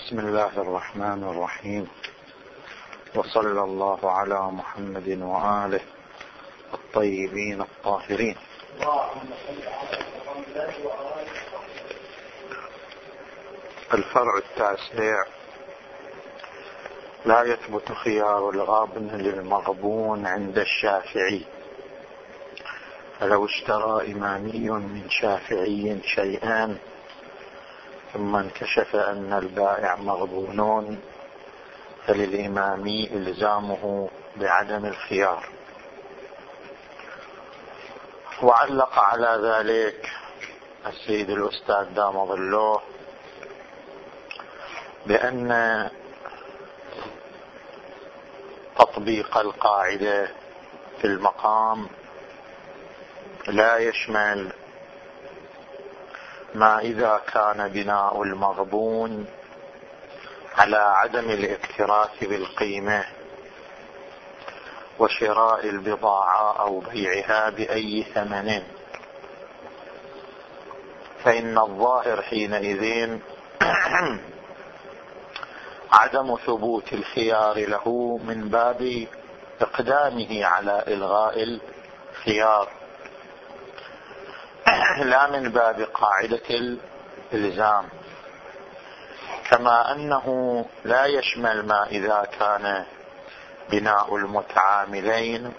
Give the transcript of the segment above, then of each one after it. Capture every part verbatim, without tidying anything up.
بسم الله الرحمن الرحيم، وصلى الله على محمد وآله الطيبين الطاهرين. الفرع التاسع: لا يثبت خيار الغابن للمغبون عند الشافعي، فلو اشترى إمامي من شافعي شيئا ثم انكشف أن البائع مغبون فللإمامي إلزامه بعدم الخيار. وعلق على ذلك السيد الأستاذ دام ظله بأن تطبيق القاعدة في المقام لا يشمل ما إذا كان بناء المغبون على عدم الاكتراث بالقيمة وشراء البضاعة أو بيعها بأي ثمن، فإن الظاهر حينئذ عدم ثبوت الخيار له من باب إقدامه على إلغاء الخيار، لا من باب قاعدة الإلزام. كما أنه لا يشمل ما إذا كان بناء المتعاملين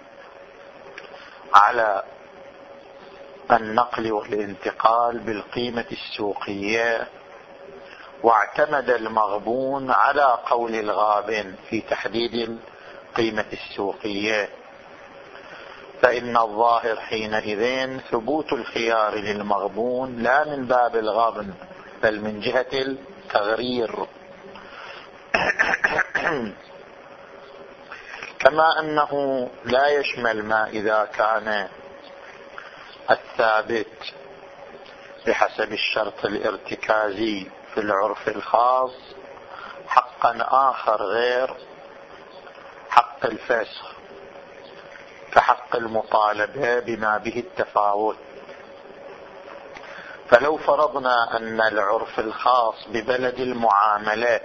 على النقل والانتقال بالقيمة السوقية واعتمد المغبون على قول الغابن في تحديد القيمة السوقية، فإن الظاهر حينئذ ثبوت الخيار للمغبون لا من باب الغبن بل من جهة التغرير. كما أنه لا يشمل ما إذا كان الثابت بحسب الشرط الارتكازي في العرف الخاص حقا آخر غير حق الفسخ كحق المطالبة بما به التفاوت. فلو فرضنا أن العرف الخاص ببلد المعاملة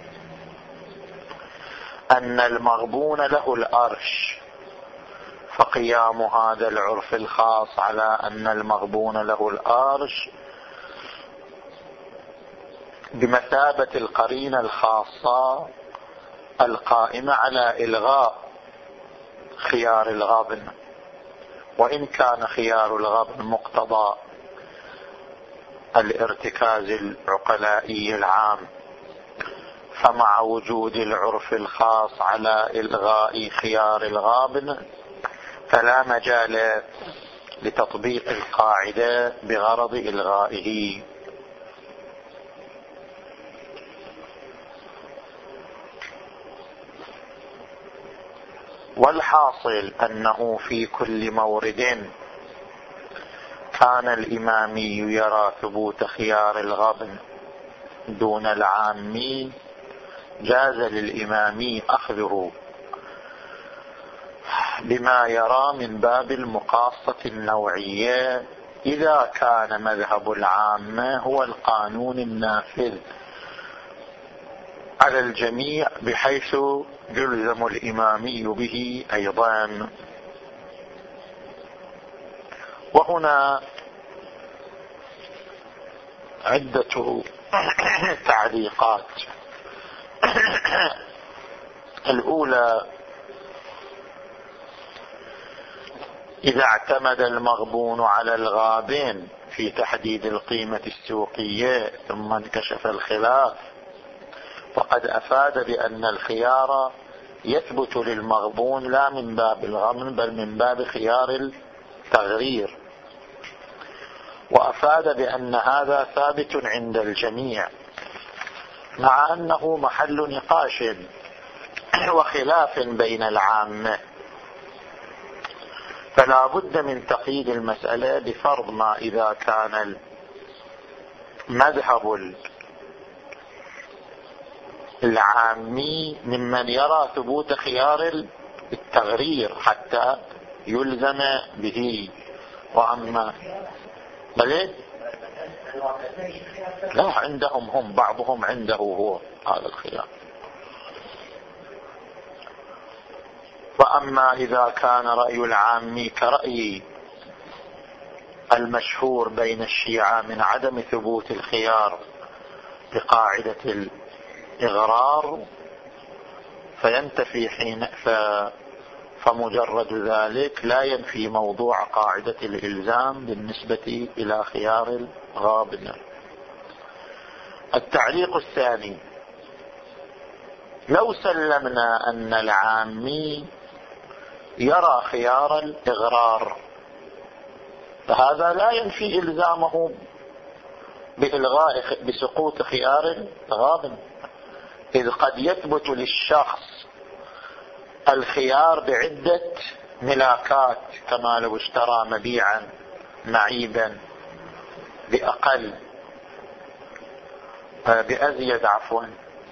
أن المغبون له الأرش، فقيام هذا العرف الخاص على أن المغبون له الأرش بمثابة القرينة الخاصة القائمة على إلغاء خيار الغبن، وإن كان خيار الغبن مقتضى الارتكاز العقلائي العام، فمع وجود العرف الخاص على إلغاء خيار الغابن فلا مجال لتطبيق القاعدة بغرض إلغائه. والحاصل أنه في كل مورد كان الإمامي يرى ثبوت خيار الغبن دون العامي جاز للإمامي أخذه بما يرى من باب المقاصة النوعية إذا كان مذهب العامة هو القانون النافذ على الجميع بحيث يلزم الإمامي به أيضا. وهنا عدة تعليقات. الأولى: إذا اعتمد المغبون على الغابن في تحديد القيمة السوقية ثم انكشف الخلاف فقد أفاد بأن الخيار يثبت للمغبون لا من باب الغبن بل من باب خيار التغرير، وأفاد بأن هذا ثابت عند الجميع، مع أنه محل نقاش وخلاف بين العامة، فلا بد من تقييد المسألة بفرض ما إذا كان المذهب العامي ممن يرى ثبوت خيار التغرير حتى يلزم به. وأما بلد لا، عندهم هم، بعضهم عنده هو هذا الخيار. وأما إذا كان رأي العامي كرأي المشهور بين الشيعة من عدم ثبوت الخيار بقاعدة الإغرار، فينتفي حين ف فمجرد ذلك لا ينفي موضوع قاعدة الإلزام بالنسبة إلى خيار الغابن. التعليق الثاني: لو سلمنا أن العامي يرى خيار الإغرار، فهذا لا ينفي إلزامه بإلغاء بسقوط خيار الغابن، إذ قد يثبت للشخص الخيار بعدة ملاكات، كما لو اشترى مبيعا معيبا بأقل بأزيد عفوا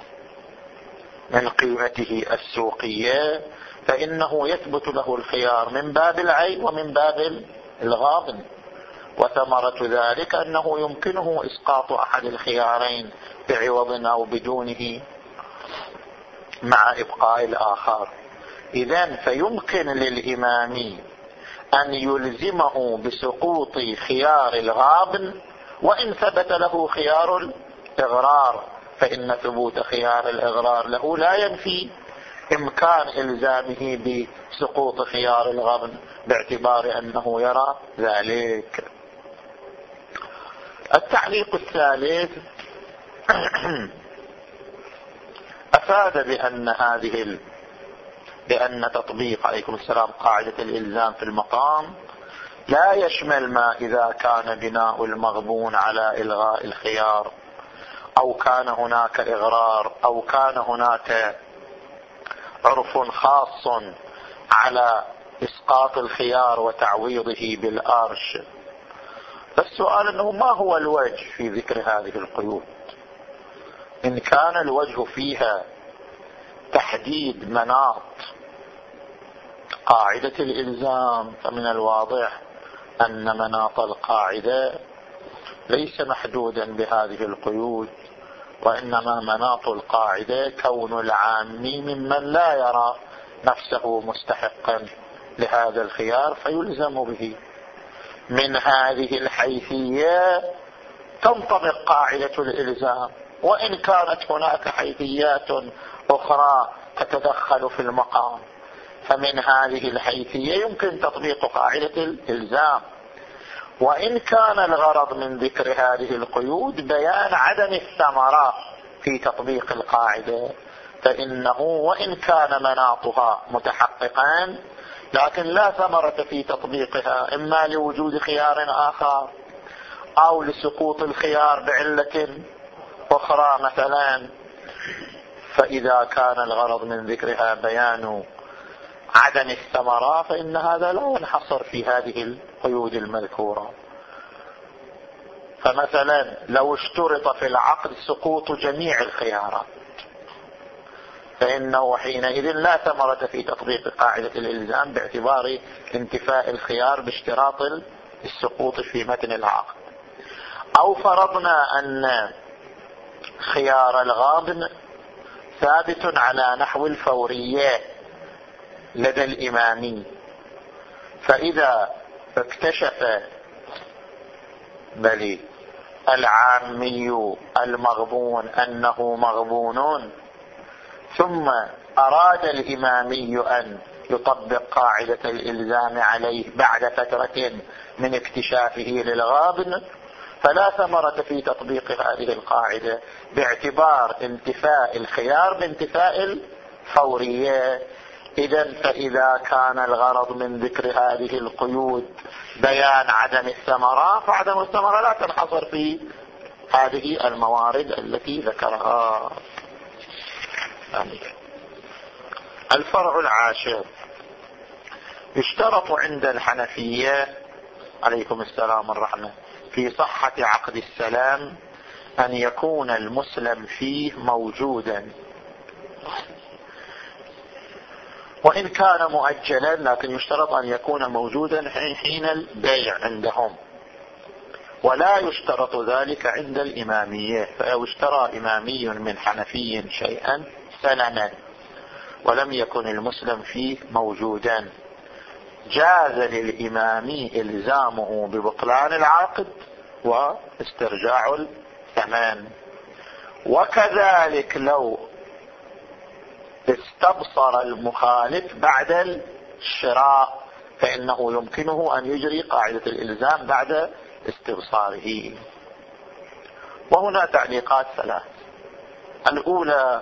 من قيمته السوقية، فإنه يثبت له الخيار من باب العيب ومن باب الغابن. وثمرة ذلك أنه يمكنه إسقاط أحد الخيارين بعوض أو بدونه مع إبقاء الآخر. إذن فيمكن للإمام أن يلزمه بسقوط خيار الغابن وإن ثبت له خيار الإغرار، فإن ثبوت خيار الإغرار له لا ينفي إمكان إلزامه بسقوط خيار الغبن باعتبار أنه يرى ذلك. التعليق الثالث: أفاد بأن هذه ال... بأن تطبيق عليكم السلام قاعدة الإلزام في المقام لا يشمل ما إذا كان بناء المغبون على إلغاء الخيار، أو كان هناك إغرار، أو كان هناك عرف خاص على إسقاط الخيار وتعويضه بالأرش. فالسؤال أنه ما هو الوجه في ذكر هذه القيود؟ إن كان الوجه فيها تحديد مناط قاعدة الإلزام، فمن الواضح أن مناط القاعدة ليس محدودا بهذه القيود، وإنما مناط القاعدة كون العامي ممن لا يرى نفسه مستحقا لهذا الخيار فيلزم به. من هذه الحيثية تنطبق قاعدة الإلزام، وإن كانت هناك حيثيات أخرى تتدخل في المقام، فمن هذه الحيثية يمكن تطبيق قاعدة الإلزام. وإن كان الغرض من ذكر هذه القيود بيان عدم الثمرة في تطبيق القاعدة، فإنه وإن كان مناطها متحققان لكن لا ثمرة في تطبيقها، إما لوجود خيار آخر أو لسقوط الخيار بعلة أخرى مثلا. فإذا كان الغرض من ذكرها بيان عدم الثمرة فإن هذا لا ينحصر في هذه القيود المذكورة. فمثلا لو اشترط في العقد سقوط جميع الخيارات فإنه حينئذ لا ثمرة في تطبيق قاعدة الإلزام باعتبار انتفاء الخيار باشتراط السقوط في متن العقد. أو فرضنا أن خيار الغابن ثابت على نحو الفورية لدى الإمامي، فإذا اكتشف بل العامي المغبون أنه مغبون ثم أراد الإمامي أن يطبق قاعدة الإلزام عليه بعد فترة من اكتشافه للغابن، فلا ثمرة في تطبيق هذه القاعدة باعتبار انتفاء الخيار بانتفاء الفورية. إذن فإذا كان الغرض من ذكر هذه القيود بيان عدم الثمرة، فعدم الثمرة لا تنحصر في هذه الموارد التي ذكرها. الفرع العاشر: يشترط عند الحنفية عليكم السلام الرحمة في صحة عقد السلام أن يكون المسلم فيه موجودا، وإن كان مؤجلا لكن يشترط أن يكون موجودا حين البيع عندهم. ولا يشترط ذلك عند الإمامية. فلو اشترى إمامي من حنفي شيئا سلما ولم يكن المسلم فيه موجودا، جاز للإمامي إلزامه ببطلان العقد واسترجاع الثمن. وكذلك لو استبصر المخالف بعد الشراء فإنه يمكنه أن يجري قاعدة الإلزام بعد استبصاره. وهنا تعليقات ثلاث. الأولى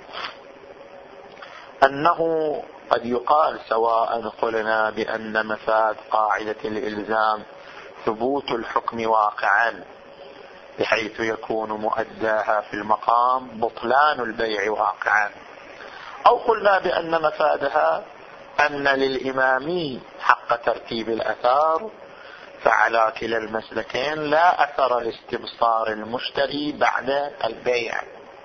أنه قد يقال سواء قلنا بأن مفاد قاعدة الإلزام ثبوت الحكم واقعا بحيث يكون مؤداها في المقام بطلان البيع واقعا، أو قلنا بأن مفادها أن للإمامي حق ترتيب الأثار، فعلى كلا المسلكين لا أثر لاستبصار المشتري بعد البيع،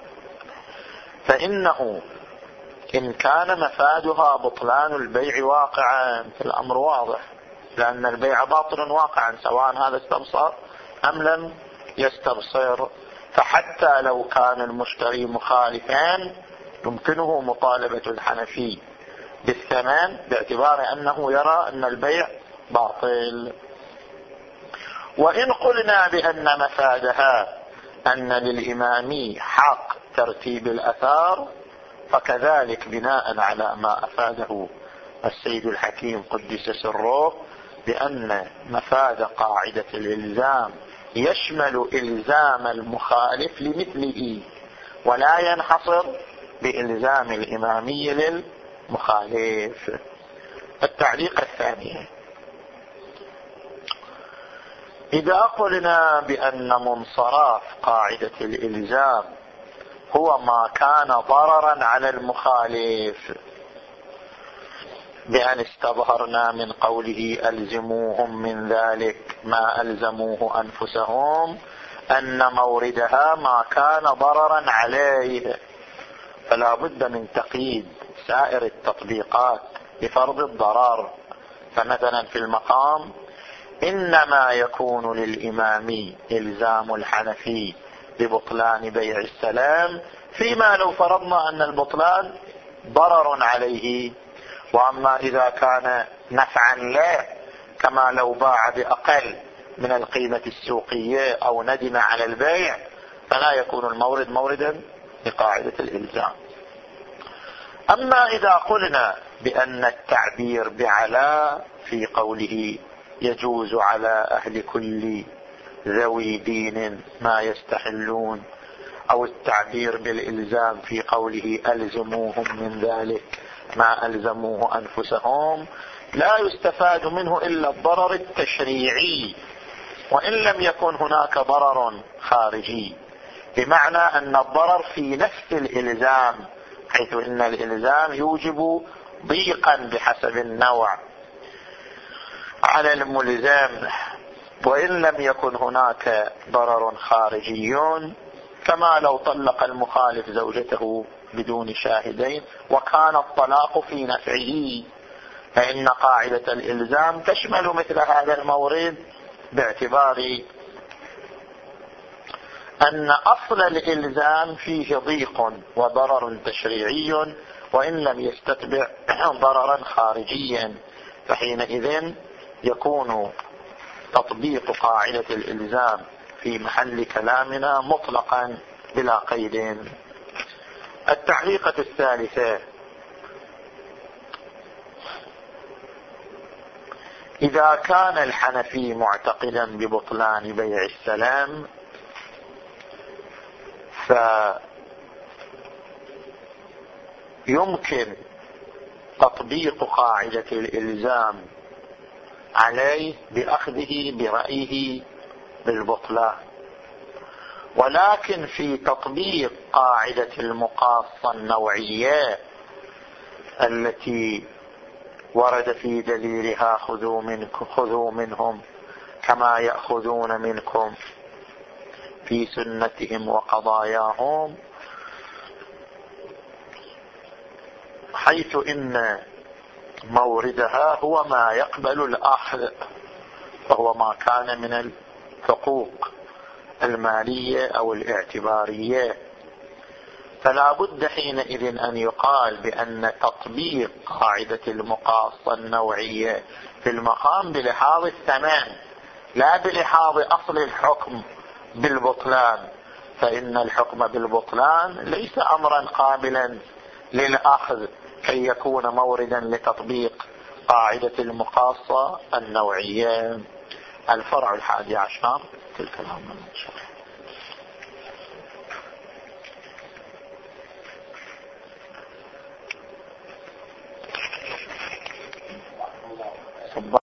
فإنه إن كان مفادها بطلان البيع واقعا فالأمر واضح، لأن البيع باطل واقعا سواء هذا استبصر أم لم يستبصر. فحتى لو كان المشتري مخالفا يمكنه مطالبة الحنفي بالثمن باعتبار أنه يرى أن البيع باطل. وإن قلنا بأن مفادها أن للإمامي حق ترتيب الأثار، فكذلك بناء على ما أفاده السيد الحكيم قدس سره بأن مفاد قاعدة الإلزام يشمل إلزام المخالف لمثله ولا ينحصر بإلزام الإمامي للمخالف. التعليق الثاني: إذا قلنا بأن منصراف قاعدة الإلزام هو ما كان ضررا على المخالف بأن استظهرنا من قوله ألزموهم من ذلك ما ألزموه أنفسهم أن موردها ما كان ضررا عليه، فلا بد من تقييد سائر التطبيقات بفرض الضرر. فمثلا في المقام إنما يكون للإمامي إلزام الحنفي ببطلان بيع السلام فيما لو فرضنا أن البطلان ضرر عليه، وأما إذا كان نفعا له كما لو باع بأقل من القيمة السوقية أو ندم على البيع فلا يكون المورد موردا لقاعدة الإلزام. أما إذا قلنا بأن التعبير بعلى في قوله يجوز على أهل كل ذوي دين ما يستحلون، أو التعبير بالإلزام في قوله ألزموهم من ذلك ما ألزموه أنفسهم، لا يستفاد منه إلا الضرر التشريعي وإن لم يكن هناك ضرر خارجي، بمعنى أن الضرر في نفس الإلزام، حيث إن الإلزام يوجب ضيقا بحسب النوع على الملزم، وإن لم يكن هناك ضرر خارجي كما لو طلق المخالف زوجته بدون شاهدين وكان الطلاق في نفعه، فإن قاعدة الإلزام تشمل مثل هذا المورد باعتبار أن أصل الإلزام فيه ضيق وضرر تشريعي وإن لم يستتبع ضررا خارجيا، فحينئذ يكون تطبيق قاعدة الإلزام في محل كلامنا مطلقا بلا قيد. التعليقة الثالثة: إذا كان الحنفي معتقدا ببطلان بيع السلام فيمكن تطبيق قاعدة الإلزام عليه بأخذه برأيه بالبطلان، ولكن في تطبيق قاعدة المقاصة النوعية التي ورد في دليلها خذوا منكم خذوا منهم كما يأخذون منكم في سنتهم وقضاياهم، حيث إن موردها هو ما يقبل الأخذ، فهو ما كان من الحقوق المالية أو الاعتبارية. فلا بد حينئذ أن يقال بأن تطبيق قاعدة المقاصة النوعية في المقام بلحاظ الثمن لا بلحاظ أصل الحكم بالبطلان، فإن الحكم بالبطلان ليس أمرا قابلا للأخذ كي يكون موردا لتطبيق قاعدة المقاصة النوعية. الفرع الحادي عشر تلك الأمر إن شاء الله.